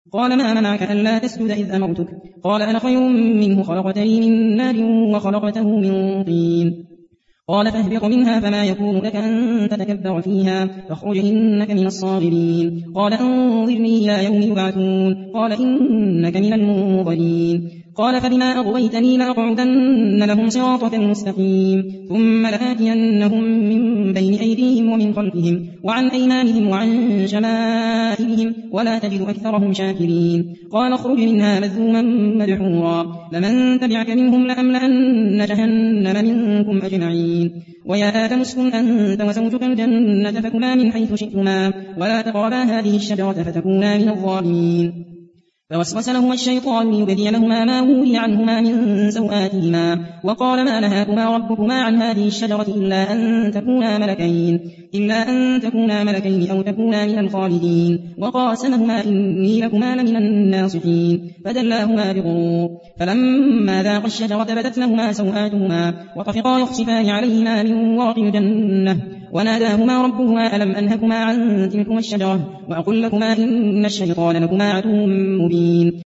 قال ما منعك ألا تسجد إذ أمرتك؟ قال أنا خير منه، خلقتني من نار وخلقته من طين. قال فاهبط منها فما يكون لك أن تتكبر فيها فاخرج إنك من الصاغرين. قال أنظرني إلى يوم يبعثون. قال إنك من المنظرين. قال فبما أغويتني لأقعدن لهم صراطك المستقيم ثم لآتينهم من بين أيديهم ومن خلفهم وعن أيمانهم وعن شمائلهم ولا تجد أكثرهم شاكرين. قال اخرج منها مذءوما مدحورا لمن تبعك منهم لأملأن جهنم منكم أجمعين. ويا آدم اسكن أنت وزوجك الجنة فكلا من حيث شئتما ولا تقربا هذه الشجرة فتكونا من الظالمين. فوسوس لهما الشيطان ليبدي لهما ما وري عنهما من سوآتهما وقال ما نهاكما ربكما عن هذه الشجرة إلا أن تكونا ملكين أو تكونا من الخالدين. وقاسمهما إني لكما لمن الناصحين فدلاهما بغرور فلما ذاقا الشجرة بدت لهما سوآتهما وطفقا يخصفان عليهما من ورق الجنة وناداهما ربهما ألم أنهكما عن تلكما الشجرة وأقل لكما إن الشيطان لكما عدو مبين.